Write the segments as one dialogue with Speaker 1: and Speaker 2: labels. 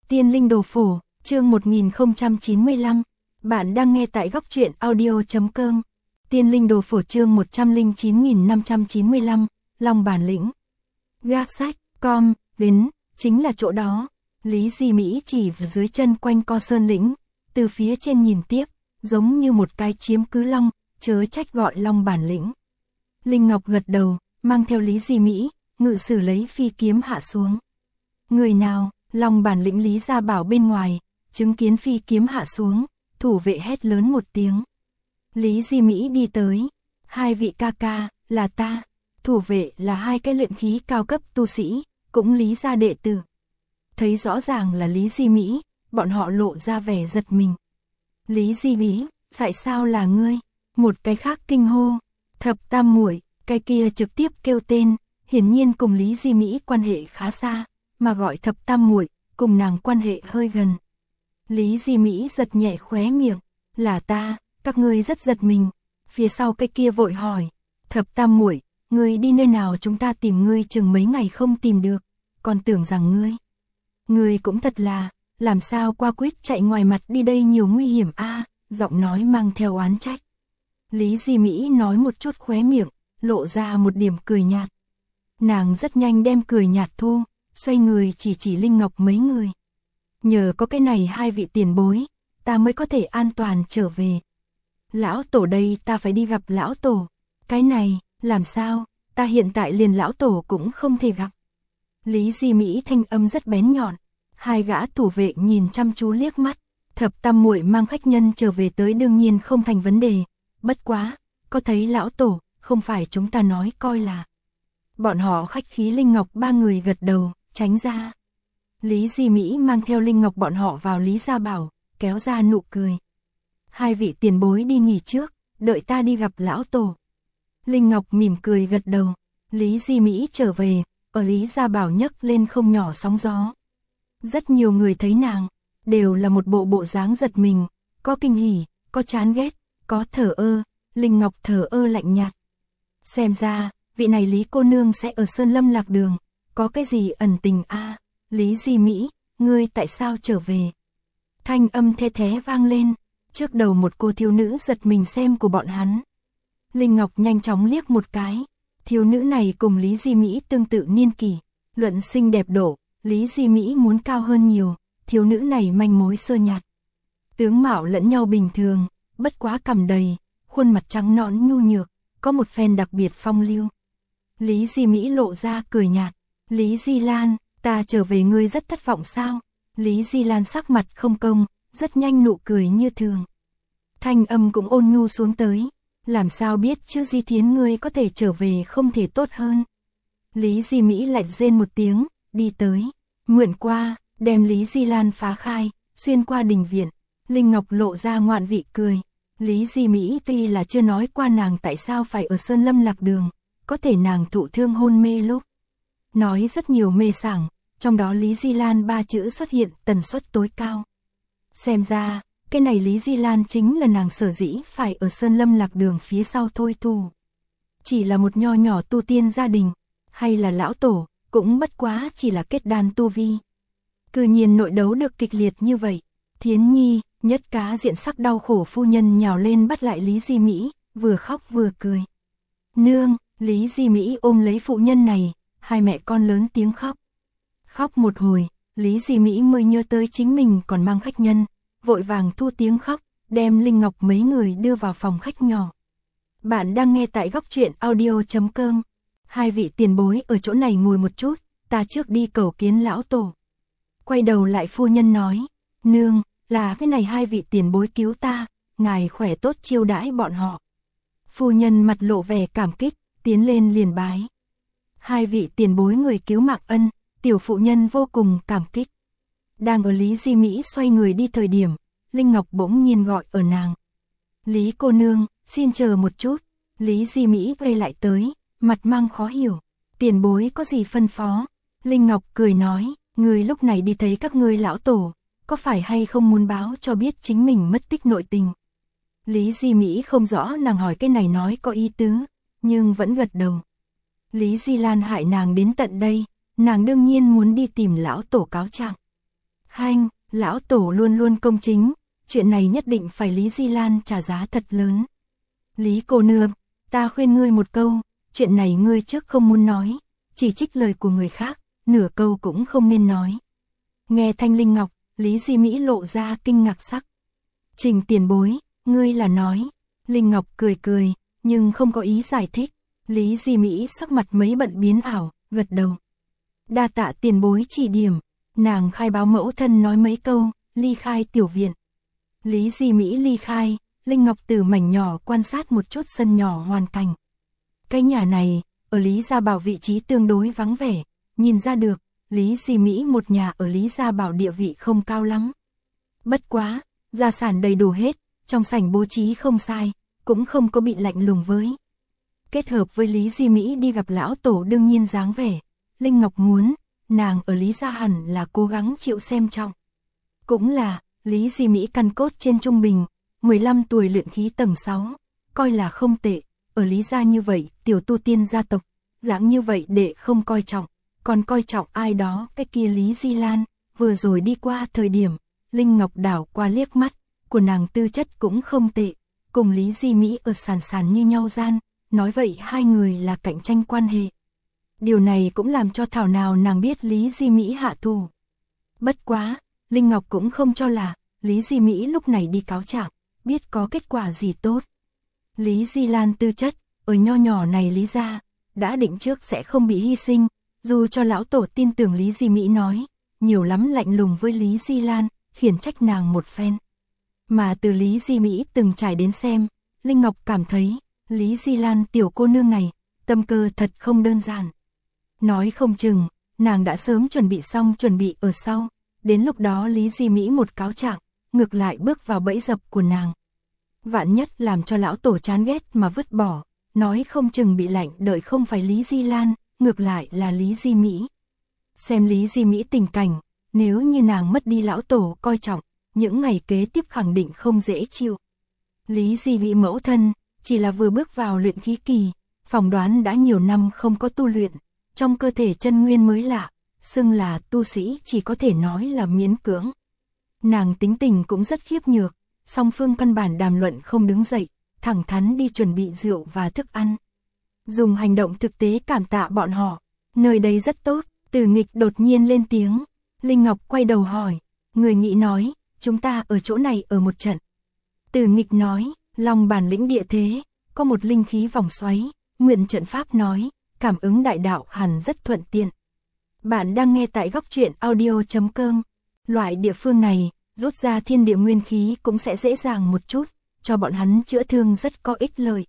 Speaker 1: Tiên Linh Đồ Phổ, chương 1095. Bạn đang nghe tại góc truyện audio.com. Tiên Linh Đồ Phổ chương 109.595, Long bản lĩnh. Gác sách, com, đến, chính là chỗ đó. Lý Di Mỹ chỉ vào dưới chân quanh co sơn lĩnh, từ phía trên nhìn tiếp, giống như một cái chiếm cứ long, chớ trách gọi Long bản lĩnh. Linh Ngọc gật đầu, mang theo Lý Di Mỹ, ngự sử lấy phi kiếm hạ xuống. Người nào? Long bản lĩnh Lý Gia Bảo bên ngoài, chứng kiến phi kiếm hạ xuống, thủ vệ hét lớn một tiếng. Lý Di Mỹ đi tới, hai vị ca ca, là ta, thủ vệ là hai cái luyện khí cao cấp tu sĩ, cũng Lý gia đệ tử. Thấy rõ ràng là Lý Di Mỹ, bọn họ lộ ra vẻ giật mình. Lý Di Mỹ, tại sao là ngươi? Một cái khác kinh hô, Thập Tam muội, cái kia trực tiếp kêu tên, hiển nhiên cùng Lý Di Mỹ quan hệ khá xa, mà gọi Thập Tam muội, cùng nàng quan hệ hơi gần. Lý Di Mỹ giật nhẹ khóe miệng, là ta, các ngươi rất giật mình. Phía sau cái kia vội hỏi, Thập Tam muội, ngươi đi nơi nào, chúng ta tìm ngươi chừng mấy ngày không tìm được, còn tưởng rằng ngươi cũng thật là, làm sao qua quýt chạy ngoài mặt đi đây nhiều nguy hiểm a, giọng nói mang theo oán trách. Lý Di Mỹ nói một chút khóe miệng, lộ ra một điểm cười nhạt. Nàng rất nhanh đem cười nhạt thu, xoay người chỉ Linh Ngọc mấy người. Nhờ có cái này hai vị tiền bối, ta mới có thể an toàn trở về. Lão tổ đây, ta phải đi gặp lão tổ. Cái này, làm sao, ta hiện tại liền lão tổ cũng không thể gặp. Lý Di Mỹ thanh âm rất bén nhọn, hai gã thủ vệ nhìn chăm chú liếc mắt. Thập Tam muội mang khách nhân trở về tới đương nhiên không thành vấn đề, bất quá, có thấy lão tổ, không phải chúng ta nói coi là. Bọn họ khách khí. Linh Ngọc ba người gật đầu, tránh ra. Lý Di Mỹ mang theo Linh Ngọc bọn họ vào Lý Gia Bảo, kéo ra nụ cười. Hai vị tiền bối đi nghỉ trước, đợi ta đi gặp lão tổ. Linh Ngọc mỉm cười gật đầu. Lý Di Mỹ trở về, ở Lý Gia Bảo nhấc lên không nhỏ sóng gió. Rất nhiều người thấy nàng, đều là một bộ dáng giật mình, có kinh hỉ, có chán ghét, có thờ ơ. Linh Ngọc thờ ơ lạnh nhạt. Xem ra, vị này Lý cô nương sẽ ở Sơn Lâm Lạc Đường, có cái gì ẩn tình a? Lý Di Mỹ, ngươi tại sao trở về? Thanh âm the thé vang lên, trước đầu một cô thiếu nữ giật mình xem của bọn hắn. Linh Ngọc nhanh chóng liếc một cái, thiếu nữ này cùng Lý Di Mỹ tương tự niên kỷ, luận xinh đẹp độ, Lý Di Mỹ muốn cao hơn nhiều, thiếu nữ này manh mối sơ nhạt. Tướng mạo lẫn nhau bình thường, bất quá cằm đầy, khuôn mặt trắng nõn nhu nhược, có một phen đặc biệt phong lưu. Lý Di Mỹ lộ ra cười nhạt, Lý Di Lan, ta trở về ngươi rất thất vọng sao? Lý Di Lan sắc mặt không công, rất nhanh nụ cười như thường. Thanh âm cũng ôn nhu xuống tới, làm sao biết chứ Di Thiến ngươi có thể trở về không thể tốt hơn. Lý Di Mỹ lại rên một tiếng, đi tới, mượn qua, đem Lý Di Lan phá khai, xuyên qua đình viện. Linh Ngọc lộ ra ngoạn vị cười. Lý Di Mỹ tuy là chưa nói qua nàng tại sao phải ở Sơn Lâm Lạc Đường, có thể nàng thụ thương hôn mê lúc. Nói rất nhiều mê sảng, trong đó Lý Di Lan ba chữ xuất hiện tần suất tối cao. Xem ra, cái này Lý Di Lan chính là nàng sở dĩ phải ở Sơn Lâm Lạc Đường phía sau thôi thù. Chỉ là một nho nhỏ tu tiên gia đình, hay là lão tổ, cũng bất quá chỉ là kết đan tu vi. Cư nhiên nội đấu được kịch liệt như vậy. Thiến Nhi, Nhất Cá diện sắc đau khổ phu nhân nhào lên bắt lại Lý Di Mỹ, vừa khóc vừa cười. Nương, Lý Di Mỹ ôm lấy phụ nhân này, hai mẹ con lớn tiếng khóc. Khóc một hồi, Lý Di Mỹ mới nhớ tới chính mình còn mang khách nhân, vội vàng thu tiếng khóc, đem Linh Ngọc mấy người đưa vào phòng khách nhỏ. Bạn đang nghe tại góc truyện audio.com. Hai vị tiền bối ở chỗ này ngồi một chút, ta trước đi cầu kiến lão tổ. Quay đầu lại phu nhân nói, nương, là cái này hai vị tiền bối cứu ta, ngài khỏe tốt chiêu đãi bọn họ. Phu nhân mặt lộ vẻ cảm kích, tiến lên liền bái. Hai vị tiền bối người cứu mạng ân, tiểu phụ nhân vô cùng cảm kích. Đang ở Lý Di Mỹ xoay người đi thời điểm, Linh Ngọc bỗng nhiên gọi ở nàng. Lý cô nương, xin chờ một chút. Lý Di Mỹ quay lại tới, mặt mang khó hiểu. Tiền bối có gì phân phó? Linh Ngọc cười nói, người lúc này đi thấy các ngươi lão tổ, có phải hay không muốn báo cho biết chính mình mất tích nội tình? Lý Di Mỹ không rõ nàng hỏi cái này nói có ý tứ, nhưng vẫn gật đầu. Lý Di Lan hại nàng đến tận đây, nàng đương nhiên muốn đi tìm lão tổ cáo trạng. Hanh, lão tổ luôn luôn công chính, chuyện này nhất định phải Lý Di Lan trả giá thật lớn. Lý cô nương, ta khuyên ngươi một câu, chuyện này ngươi trước không muốn nói, chỉ trích lời của người khác, nửa câu cũng không nên nói. Nghe Thanh Linh Ngọc, Lý Di Mỹ lộ ra kinh ngạc sắc. Trình tiền bối, ngươi là nói. Linh Ngọc cười cười, nhưng không có ý giải thích. Lý Di Mỹ sắc mặt mấy bận biến ảo, gật đầu. Đa tạ tiền bối chỉ điểm, nàng khai báo mẫu thân nói mấy câu, ly khai tiểu viện. Lý Di Mỹ ly khai, Linh Ngọc từ mảnh nhỏ quan sát một chút sân nhỏ hoàn cảnh. Cái nhà này, ở Lý Gia Bảo vị trí tương đối vắng vẻ, nhìn ra được, Lý Di Mỹ một nhà ở Lý Gia Bảo địa vị không cao lắm. Bất quá, gia sản đầy đủ hết, trong sảnh bố trí không sai, cũng không có bị lạnh lùng với. Kết hợp với Lý Di Mỹ đi gặp lão tổ đương nhiên dáng vẻ, Linh Ngọc muốn, nàng ở Lý Gia hẳn là cố gắng chịu xem trọng. Cũng là, Lý Di Mỹ căn cốt trên trung bình, 15 tuổi luyện khí tầng 6, coi là không tệ, ở Lý Gia như vậy, tiểu tu tiên gia tộc, dáng như vậy để không coi trọng, còn coi trọng ai đó, cái kia Lý Di Lan, vừa rồi đi qua thời điểm, Linh Ngọc đảo qua liếc mắt, của nàng tư chất cũng không tệ, cùng Lý Di Mỹ ở sàn sàn như nhau gian, nói vậy hai người là cạnh tranh quan hệ. Điều này cũng làm cho thảo nào nàng biết Lý Di Mỹ hạ thủ. Bất quá, Linh Ngọc cũng không cho là, Lý Di Mỹ lúc này đi cáo trạng, biết có kết quả gì tốt. Lý Di Lan tư chất, ở nho nhỏ này Lý Gia, đã định trước sẽ không bị hy sinh, dù cho lão tổ tin tưởng Lý Di Mỹ nói, nhiều lắm lạnh lùng với Lý Di Lan, khiển trách nàng một phen. Mà từ Lý Di Mỹ từng trải đến xem, Linh Ngọc cảm thấy, Lý Di Lan tiểu cô nương này, tâm cơ thật không đơn giản. Nói không chừng, nàng đã sớm chuẩn bị xong chuẩn bị ở sau, đến lúc đó Lý Di Mỹ một cáo trạng, ngược lại bước vào bẫy dập của nàng. Vạn nhất làm cho lão tổ chán ghét mà vứt bỏ, nói không chừng bị lạnh đợi không phải Lý Di Lan, ngược lại là Lý Di Mỹ. Xem Lý Di Mỹ tình cảnh, nếu như nàng mất đi lão tổ coi trọng, những ngày kế tiếp khẳng định không dễ chịu. Lý Di Mỹ mẫu thân, chỉ là vừa bước vào luyện khí kỳ, phỏng đoán đã nhiều năm không có tu luyện, trong cơ thể chân nguyên mới lạ, xưng là tu sĩ chỉ có thể nói là miễn cưỡng. Nàng tính tình cũng rất khiếp nhược, song phương căn bản đàm luận không đứng dậy, thẳng thắn đi chuẩn bị rượu và thức ăn. Dùng hành động thực tế cảm tạ bọn họ, nơi đây rất tốt. Từ Nghịch đột nhiên lên tiếng, Linh Ngọc quay đầu hỏi, người nghĩ nói, chúng ta ở chỗ này ở một trận. Từ Nghịch nói, lòng bản lĩnh địa thế, có một linh khí vòng xoáy, mượn trận pháp nói, cảm ứng đại đạo hẳn rất thuận tiện. Bạn đang nghe tại góc truyện audio.com, loại địa phương này, rút ra thiên địa nguyên khí cũng sẽ dễ dàng một chút, cho bọn hắn chữa thương rất có ích lợi.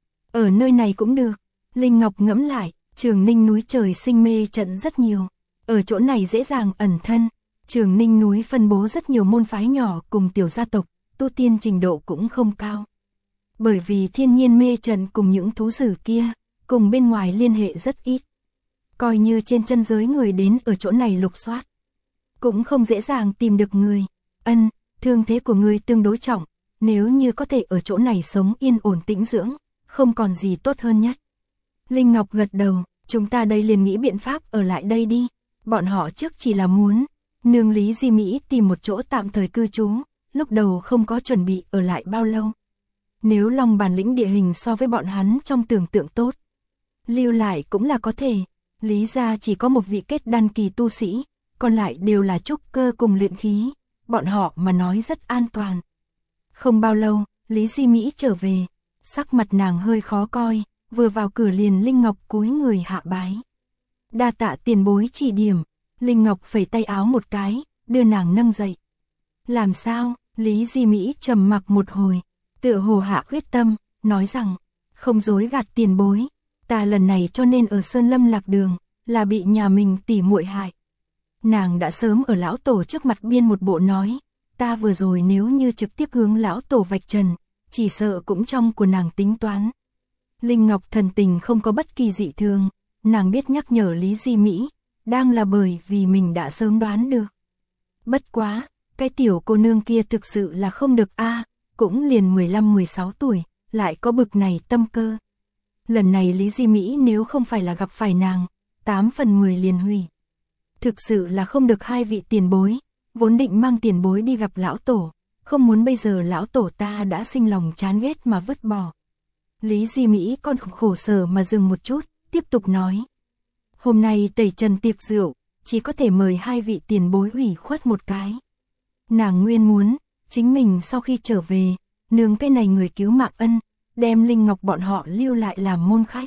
Speaker 1: Ở nơi này cũng được, Linh Ngọc ngẫm lại. Trường Ninh núi trời sinh mê trận rất nhiều, ở chỗ này dễ dàng ẩn thân. Trường Ninh núi phân bố rất nhiều môn phái nhỏ cùng tiểu gia tộc, tu tiên trình độ cũng không cao. Bởi vì thiên nhiên mê trận cùng những thú dữ kia, cùng bên ngoài liên hệ rất ít. Coi như trên chân giới người đến ở chỗ này lục soát, cũng không dễ dàng tìm được người. Thương thế của người tương đối trọng, nếu như có thể ở chỗ này sống yên ổn tĩnh dưỡng, không còn gì tốt hơn nhất. Linh Ngọc gật đầu, chúng ta đây liền nghĩ biện pháp ở lại đây đi. Bọn họ trước chỉ là muốn nương Lý Di Mỹ tìm một chỗ tạm thời cư trú, lúc đầu không có chuẩn bị ở lại bao lâu. Nếu lòng bản lĩnh địa hình so với bọn hắn trong tưởng tượng tốt, lưu lại cũng là có thể. Lý gia chỉ có một vị kết đan kỳ tu sĩ, còn lại đều là trúc cơ cùng luyện khí, bọn họ mà nói rất an toàn. Không bao lâu, Lý Di Mỹ trở về, sắc mặt nàng hơi khó coi. Vừa vào cửa liền Linh Ngọc cúi người hạ bái. Đa tạ tiền bối chỉ điểm, Linh Ngọc phẩy tay áo một cái, đưa nàng nâng dậy. Làm sao? Lý Di Mỹ trầm mặc một hồi, tựa hồ hạ quyết tâm, nói rằng, không dối gạt tiền bối, ta lần này cho nên ở Sơn Lâm lạc đường, là bị nhà mình tỉ muội hại. Nàng đã sớm ở lão tổ trước mặt biên một bộ nói, ta vừa rồi nếu như trực tiếp hướng lão tổ vạch trần, chỉ sợ cũng trong của nàng tính toán. Linh Ngọc thần tình không có bất kỳ dị thường, nàng biết nhắc nhở Lý Di Mỹ, đang là bởi vì mình đã sớm đoán được. Bất quá, cái tiểu cô nương kia thực sự là không được cũng liền 15-16 tuổi, lại có bực này tâm cơ. Lần này Lý Di Mỹ nếu không phải là gặp phải nàng, 8 phần 10 liền hủy. Thực sự là không được hai vị tiền bối, vốn định mang tiền bối đi gặp lão tổ, không muốn bây giờ lão tổ ta đã sinh lòng chán ghét mà vứt bỏ. Lý Di Mỹ còn khổ sở mà dừng một chút, tiếp tục nói. Hôm nay tẩy trần tiệc rượu, chỉ có thể mời hai vị tiền bối ủy khuất một cái. Nàng nguyên muốn, chính mình sau khi trở về, nương cái này người cứu mạng ân, đem Linh Ngọc bọn họ lưu lại làm môn khách.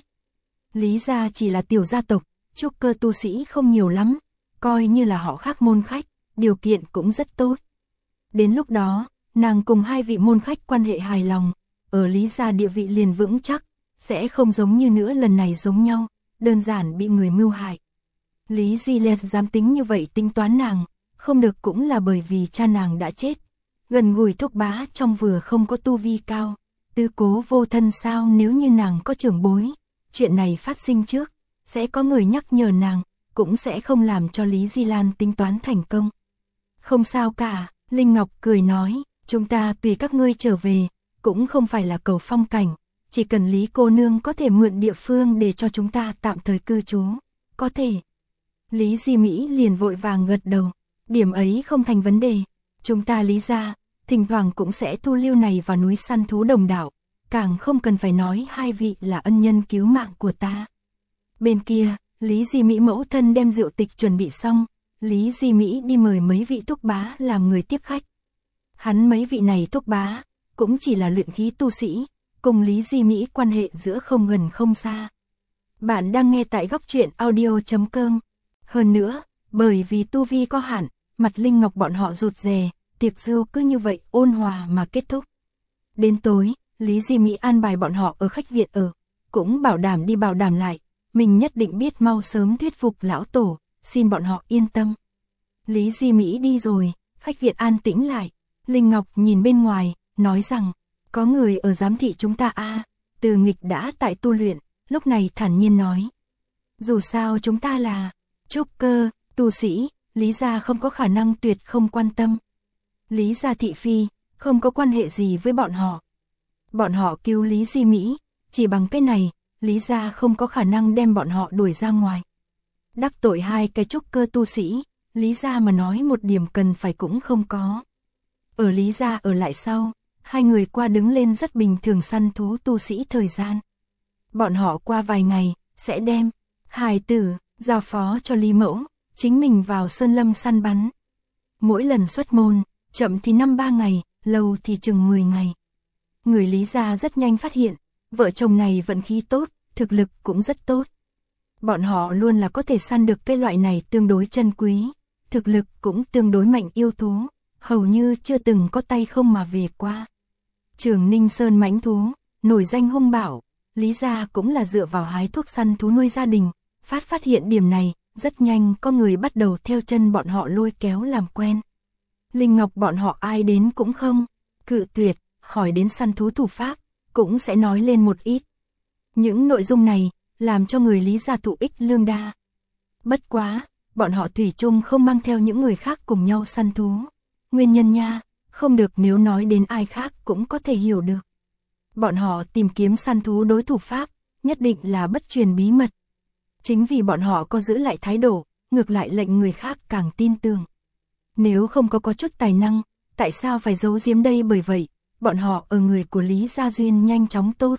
Speaker 1: Lý gia chỉ là tiểu gia tộc, trúc cơ tu sĩ không nhiều lắm, coi như là họ khác môn khách, điều kiện cũng rất tốt. Đến lúc đó, nàng cùng hai vị môn khách quan hệ hài lòng, ở Lý gia địa vị liền vững chắc, sẽ không giống như nữa lần này giống nhau, đơn giản bị người mưu hại. Lý Di Lê dám tính như vậy tính toán nàng, không được cũng là bởi vì cha nàng đã chết. Gần gũi thúc bá trong vừa không có tu vi cao, tư cố vô thân sao nếu như nàng có trưởng bối, chuyện này phát sinh trước, sẽ có người nhắc nhở nàng, cũng sẽ không làm cho Lý Di Lan tính toán thành công. Không sao cả, Linh Ngọc cười nói, chúng ta tùy các ngươi trở về, cũng không phải là cầu phong cảnh, chỉ cần Lý cô nương có thể mượn địa phương để cho chúng ta tạm thời cư trú, có thể. Lý Di Mỹ liền vội vàng gật đầu, điểm ấy không thành vấn đề, chúng ta Lý gia, thỉnh thoảng cũng sẽ thu lưu này vào núi săn thú đồng đảo, càng không cần phải nói hai vị là ân nhân cứu mạng của ta. Bên kia, Lý Di Mỹ mẫu thân đem rượu tịch chuẩn bị xong, Lý Di Mỹ đi mời mấy vị thúc bá làm người tiếp khách. Hắn mấy vị này thúc bá, cũng chỉ là luyện khí tu sĩ, cùng Lý Di Mỹ quan hệ giữa không gần không xa. Bạn đang nghe tại góc truyện audio.com. Hơn nữa, bởi vì tu vi có hạn, mặt Linh Ngọc bọn họ rụt rè, tiệc rượu cứ như vậy ôn hòa mà kết thúc. Đến tối, Lý Di Mỹ an bài bọn họ ở khách viện ở, cũng bảo đảm đi bảo đảm lại, mình nhất định biết mau sớm thuyết phục lão tổ, xin bọn họ yên tâm. Lý Di Mỹ đi rồi, khách viện an tĩnh lại, Linh Ngọc nhìn bên ngoài, nói rằng, có người ở giám thị chúng ta Từ Nghịch đã tại tu luyện, lúc này thản nhiên nói. Dù sao chúng ta là trúc cơ, tu sĩ, Lý gia không có khả năng tuyệt không quan tâm. Lý gia thị phi, không có quan hệ gì với bọn họ. Bọn họ cứu Lý Di Mỹ, chỉ bằng cái này, Lý gia không có khả năng đem bọn họ đuổi ra ngoài. Đắc tội hai cái trúc cơ tu sĩ, Lý gia mà nói một điểm cần phải cũng không có. Ở Lý gia ở lại sau, hai người qua đứng lên rất bình thường săn thú tu sĩ thời gian. Bọn họ qua vài ngày, sẽ đem hài tử, giao phó cho Lý Mẫu, chính mình vào sơn lâm săn bắn. Mỗi lần xuất môn, chậm thì 5-3 ngày, lâu thì chừng 10 ngày. Người Lý gia rất nhanh phát hiện, vợ chồng này vận khí tốt, thực lực cũng rất tốt. Bọn họ luôn là có thể săn được cái loại này tương đối chân quý, thực lực cũng tương đối mạnh yêu thú, hầu như chưa từng có tay không mà về qua. Trường Ninh Sơn mãnh thú, nổi danh hung bạo, Lý gia cũng là dựa vào hái thuốc săn thú nuôi gia đình, phát hiện điểm này, rất nhanh có người bắt đầu theo chân bọn họ lôi kéo làm quen. Linh Ngọc bọn họ ai đến cũng không cự tuyệt, hỏi đến săn thú thủ pháp, cũng sẽ nói lên một ít. Những nội dung này, làm cho người Lý gia thụ ích lương đa. Bất quá, bọn họ thủy chung không mang theo những người khác cùng nhau săn thú. Nguyên nhân nha, không được nếu nói đến ai khác cũng có thể hiểu được. Bọn họ tìm kiếm săn thú đối thủ pháp, nhất định là bất truyền bí mật. Chính vì bọn họ có giữ lại thái độ, ngược lại lệnh người khác càng tin tưởng. Nếu không có chút tài năng, tại sao phải giấu giếm đây? Bởi vậy, bọn họ ở người của Lý Gia Duyên nhanh chóng tốt.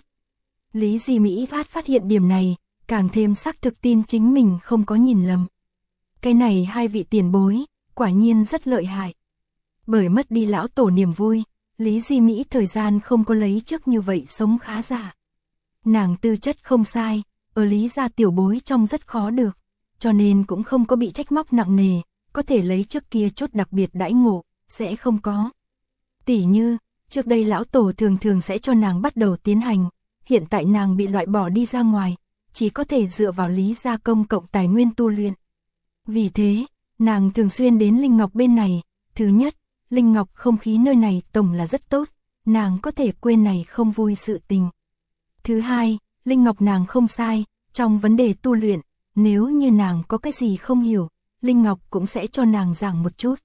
Speaker 1: Lý Di Mỹ phát hiện điểm này, càng thêm xác thực tin chính mình không có nhìn lầm. Cái này hai vị tiền bối, quả nhiên rất lợi hại. Bởi mất đi lão tổ niềm vui, Lý Di Mỹ thời gian không có lấy trước như vậy sống khá giả. Nàng tư chất không sai, ở Lý gia tiểu bối trong rất khó được, cho nên cũng không có bị trách móc nặng nề, có thể lấy trước kia chút đặc biệt đãi ngộ, sẽ không có. Tỉ như, trước đây lão tổ thường sẽ cho nàng bắt đầu tiến hành, hiện tại nàng bị loại bỏ đi ra ngoài, chỉ có thể dựa vào Lý gia công cộng tài nguyên tu luyện. Vì thế, nàng thường xuyên đến Linh Ngọc bên này, thứ nhất, Linh Ngọc không khí nơi này tổng là rất tốt, nàng có thể quên này không vui sự tình. Thứ hai, Linh Ngọc nàng không sai, trong vấn đề tu luyện, nếu như nàng có cái gì không hiểu, Linh Ngọc cũng sẽ cho nàng giảng một chút.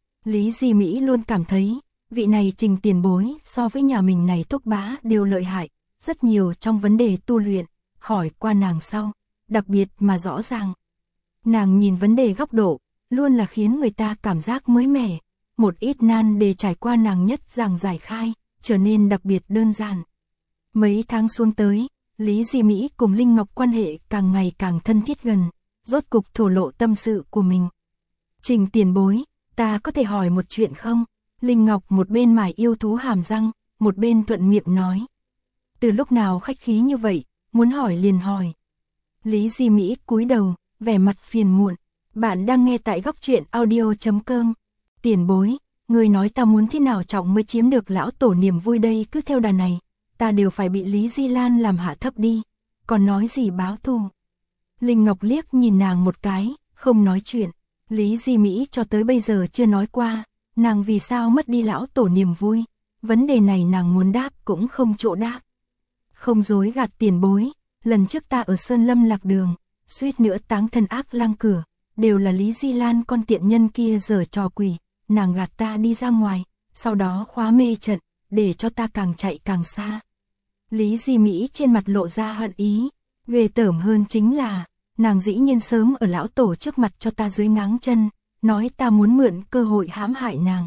Speaker 1: Lý Di Mỹ luôn cảm thấy, vị này Trình tiền bối so với nhà mình này thúc bá đều lợi hại, rất nhiều trong vấn đề tu luyện, hỏi qua nàng sau, đặc biệt mà rõ ràng. Nàng nhìn vấn đề góc độ, luôn là khiến người ta cảm giác mới mẻ. Một ít nan đề trải qua nàng nhất giảng giải khai, trở nên đặc biệt đơn giản. Mấy tháng xuống tới, Lý Di Mỹ cùng Linh Ngọc quan hệ càng ngày càng thân thiết gần, rốt cục thổ lộ tâm sự của mình. Trình tiền bối, ta có thể hỏi một chuyện không? Linh Ngọc một bên mải yêu thú hàm răng, một bên thuận miệng nói. Từ lúc nào khách khí như vậy, muốn hỏi liền hỏi. Lý Di Mỹ cúi đầu, vẻ mặt phiền muộn. Bạn đang nghe tại góc truyện audio.com. Tiền bối, người nói ta muốn thế nào trọng mới chiếm được lão tổ niềm vui đây, cứ theo đà này, ta đều phải bị Lý Di Lan làm hạ thấp đi, còn nói gì báo thù. Linh Ngọc liếc nhìn nàng một cái, không nói chuyện. Lý Di Mỹ cho tới bây giờ chưa nói qua, nàng vì sao mất đi lão tổ niềm vui. Vấn đề này nàng muốn đáp cũng không chỗ đáp. Không dối gạt tiền bối, lần trước ta ở Sơn Lâm lạc đường, suýt nữa táng thân ác lang cửa, đều là Lý Di Lan con tiện nhân kia giở trò quỷ, nàng gạt ta đi ra ngoài, sau đó khóa mê trận, để cho ta càng chạy càng xa. Lý Di Mỹ trên mặt lộ ra hận ý, ghê tởm hơn chính là, nàng dĩ nhiên sớm ở lão tổ trước mặt cho ta dưới ngáng chân, nói ta muốn mượn cơ hội hãm hại nàng.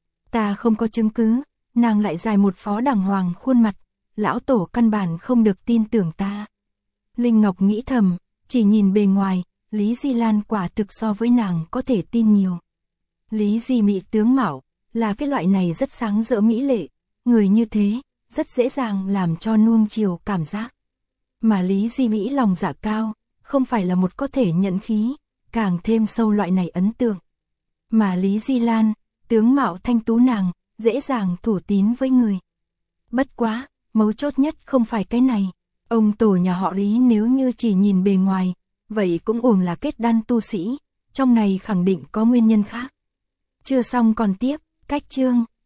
Speaker 1: Ta không có chứng cứ, nàng lại dài một phó đàng hoàng khuôn mặt, lão tổ căn bản không được tin tưởng ta. Linh Ngọc nghĩ thầm, chỉ nhìn bề ngoài, Lý Di Lan quả thực so với nàng có thể tin nhiều. Lý Di Mỹ tướng mạo, là cái loại này rất sáng rỡ mỹ lệ, người như thế, rất dễ dàng làm cho nuông chiều cảm giác. Mà Lý Di Mỹ lòng dạ cao, không phải là một có thể nhận khí, càng thêm sâu loại này ấn tượng. Mà Lý Di Lan, tướng mạo thanh tú nàng, dễ dàng thủ tín với người. Bất quá, mấu chốt nhất không phải cái này. Ông tổ nhà họ Lý nếu như chỉ nhìn bề ngoài, vậy cũng ổn là kết đan tu sĩ, trong này khẳng định có nguyên nhân khác. Chưa xong còn tiếp, cách chương.